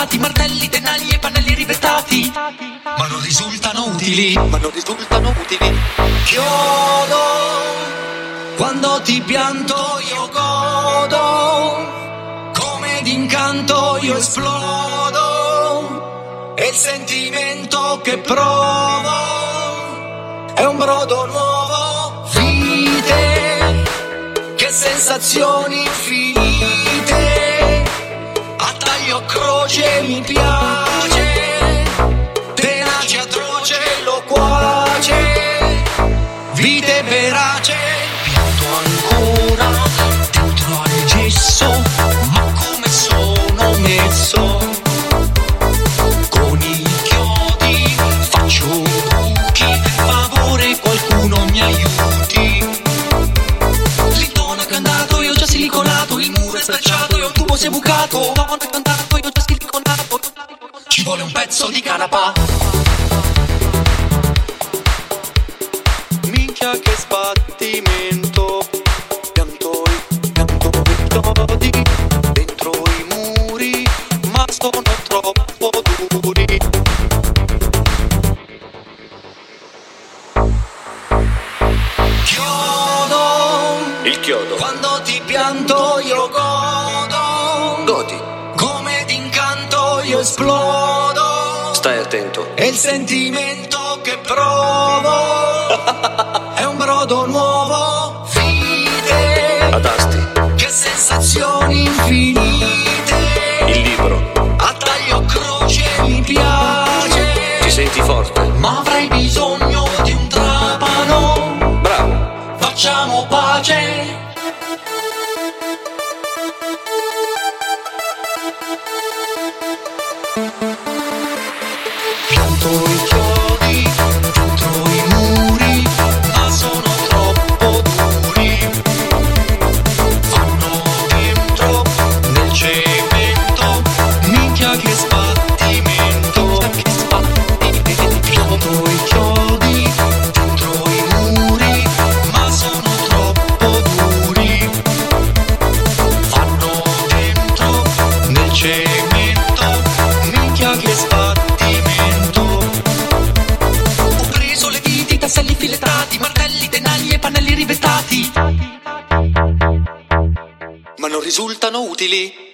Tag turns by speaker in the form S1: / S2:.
S1: filettati, martelli, tenagli e pannelli rivettati, ma non risultano utili, Chiodo, quando ti pianto io godo, come d'incanto io esplodo, e il sentimento che provo è un brodo nuovo. Vite, che sensazioni infinite, a taglio croce mi piace, tenace, atroce, loquace, vite verace, pianto ancora dentro al gesso, ma come sono messo, con i chiodi faccio buchi, per favore qualcuno mi aiuti, l'intonaco è andato, io già silicolato, il muro è stracciato e un tubo si è bucato, l'intonaco è andato, io già siliconato, ci vuole un pezzo di canapa.
S2: Minchia che sbattimento, pianto i chiodi dentro i muri, ma sono troppo duri.
S1: Chiodo,
S2: Il chiodo,
S1: quando ti pianto io godo,
S2: godi,
S1: come d'incanto io esplodo,
S2: stai attento.
S1: e il sentimento che provo è un brodo nuovo. Vite,
S2: Ad asti,
S1: che sensazioni infinite,
S2: il libro,
S1: a taglio croce mi piace,
S2: ti senti forte?
S1: ma avrei bisogno di un trapano,
S2: Bravo,
S1: facciamo pace. Pianto i chiodi dentro i muri, ma sono troppo duri, vanno dentro nel cemento, minchia che sbattimento, pianto i chiodi dentro i muri, ma sono troppo duri, vanno dentro nel cemento, minchia che sbattimento. Ho preso le viti, i tasselli filettati, martelli, tenagli e pannelli rivettati,
S2: ma non risultano utili.